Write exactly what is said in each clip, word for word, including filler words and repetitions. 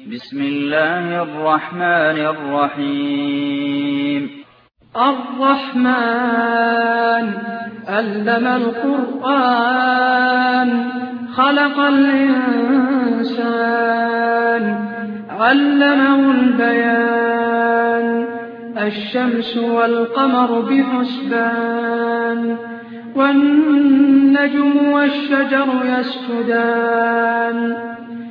بسم الله الرحمن الرحيم. الرحمن علم القرآن خلق الإنسان علمه البيان الشمس والقمر بحسبان والنجم والشجر يسجدان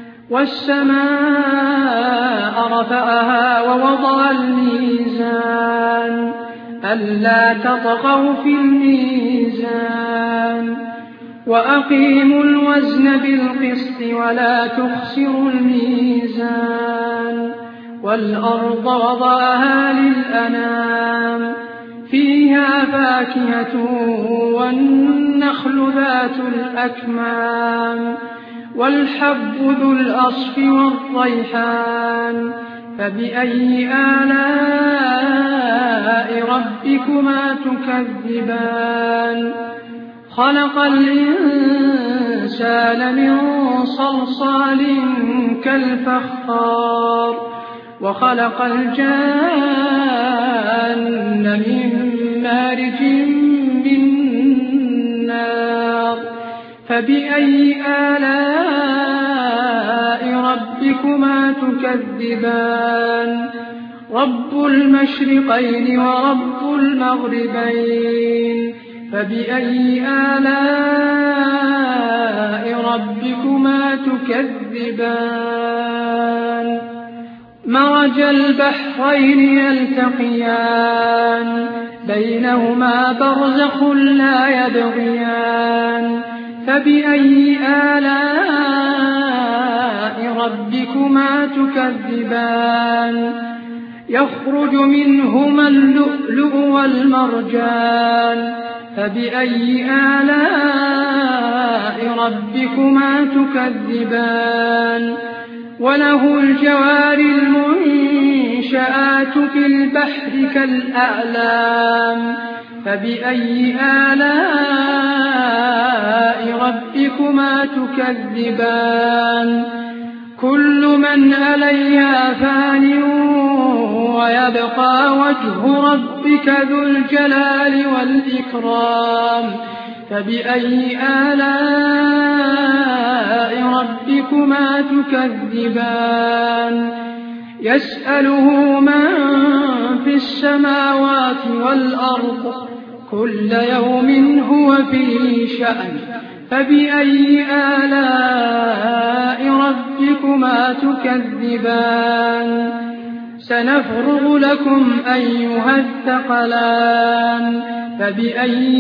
والسماء رفعها ووضع الميزان ألا تطغوا في الميزان وأقيموا الوزن بالقسط ولا تخسروا الميزان والأرض وضعها للأنام فيها فاكهة والنخل ذات الأكمام والحب ذو الأصف والريحان فبأي آلاء ربكما تكذبان خلق الإنسان من صلصال كالفخار وخلق الجان من مارج من نار فبأي آلاء ربكما تكذبان رب المشرقين ورب المغربين فبأي آلاء ربكما تكذبان مرج البحرين يلتقيان بينهما برزخ لا يبغيان فبأي آلاء ربكما تكذبان يخرج منهما اللؤلؤ والمرجان فبأي آلاء ربكما تكذبان وله الجوار المنشآت في البحر كالأعلام فبأي آلاء ربكما تكذبان كل من عليها فان ويبقى وجه ربك ذو الجلال والإكرام فبأي آلاء ربكما تكذبان يسأله من في السماوات والأرض كل يوم هو في شأن فبأي آلاء ربكما تكذبان سنفرغ لكم أيها الثقلان فبأي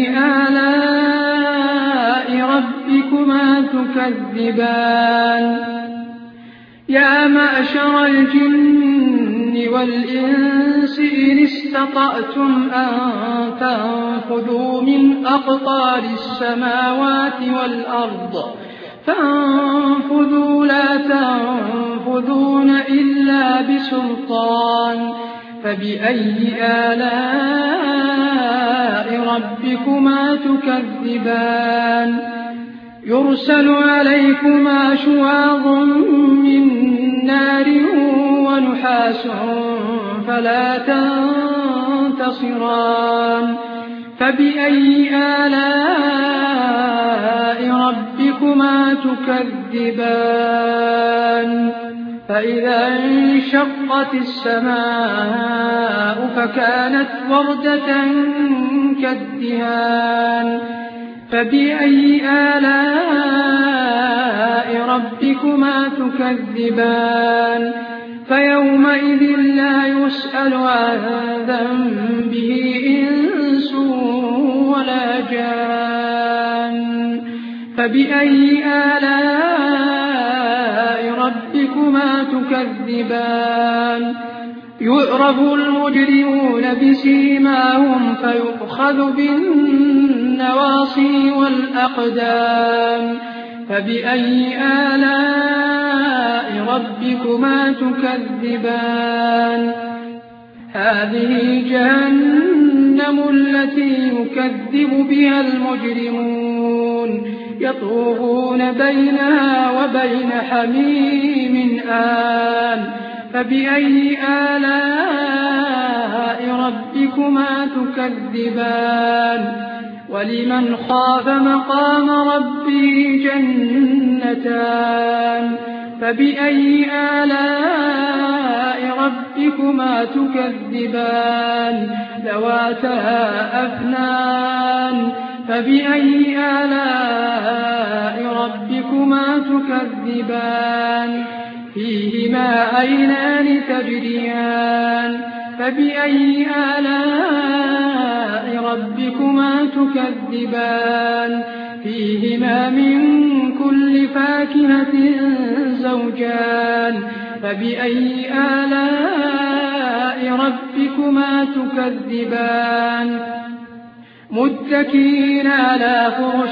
آلاء ربكما تكذبان يا معشر الجن والإنس إن استطعتم أن تنفذوا من أقطار السماوات والأرض فانفذوا لا تنفذون إلا بسلطان فبأي آلاء ربكما تكذبان يرسل عليكما شواظ من نار ونحاس فلا تنتصران فبأي آلاء ربكما تكذبان فإذا انشقت السماء فكانت وردة كالدهان فبأي آلاء ربكما تكذبان فيومئذ لا يسأل عن ذنبه إنس ولا جان فبأي آلاء ربكما تكذبان يعرف المجرمون بسيماهم فيؤخذ بالنواصي والأقدام فبأي آلاء ربكما تكذبان هذه جهنم التي يكذب بها المجرمون يطوفون بينها وبين حميم آن فبأي آلاء ربكما تكذبان ولمن خاف مقام ربه جنتان فبأي آلاء ربكما تكذبان ذواتا أفنان فبأي آلاء ربكما تكذبان فيهما عينان تجريان فبأي آلاء ربكما تكذبان فيهما من كل فاكهة زوجان فبأي آلاء ربكما تكذبان متكئين على فرش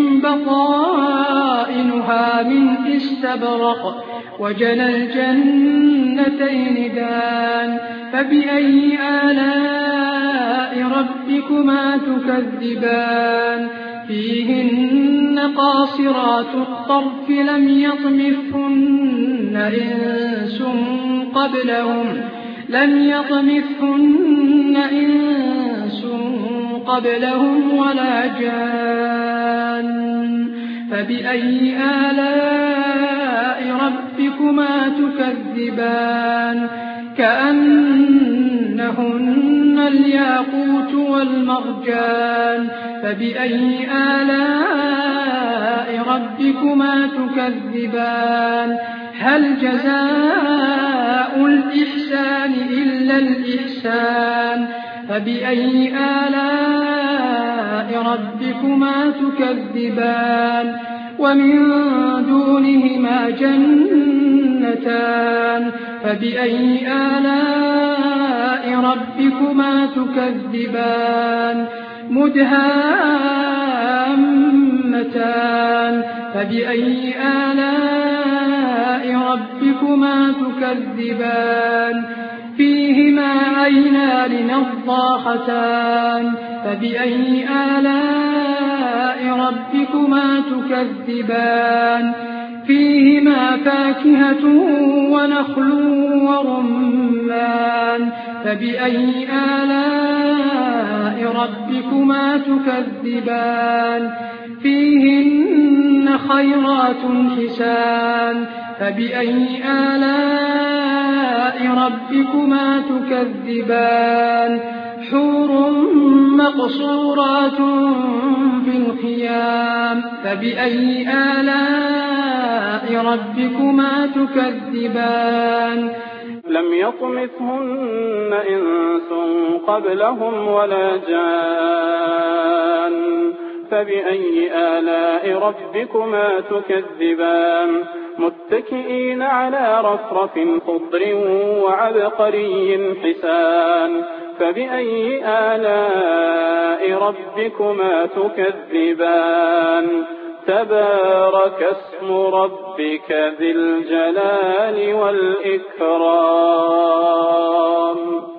بطائنها من استبرق وجنى الجنتين دان فبأي آلاء ربكما تكذبان فيهن قاصرات الطرف لم يطمثهن إنس قبلهم لم يطمثهن إنس قبلهم ولا جان فبأي آلاء ربكما تكذبان كأنهن الياقوت والمرجان فبأي آلاء ربكما تكذبان هل جزاء الإحسان إلا الإحسان فبأي آلاء ربكما تكذبان ومن دونهما جنتان فبأي آلاء ربكما تكذبان مدهامتان فبأي آلاء ربكما تكذبان فيهما عينان نضاختان فبأي آلاء ربكما تكذبان فيهما فاكهة ونخل ورمان فبأي آلاء ربكما تكذبان فيهن خيرات حسان فبأي آلاء ربكما تكذبان حور مقصورات في الخيام فبأي آلاء ربكما تكذبان لم يطمثهن إنس قبلهم ولا جان فبأي آلاء ربكما تكذبان متكئين على رفرف خضر وعبقري حسان فبأي آلاء ربكما تكذبان تبارك اسم ربك ذي الجلال والإكرام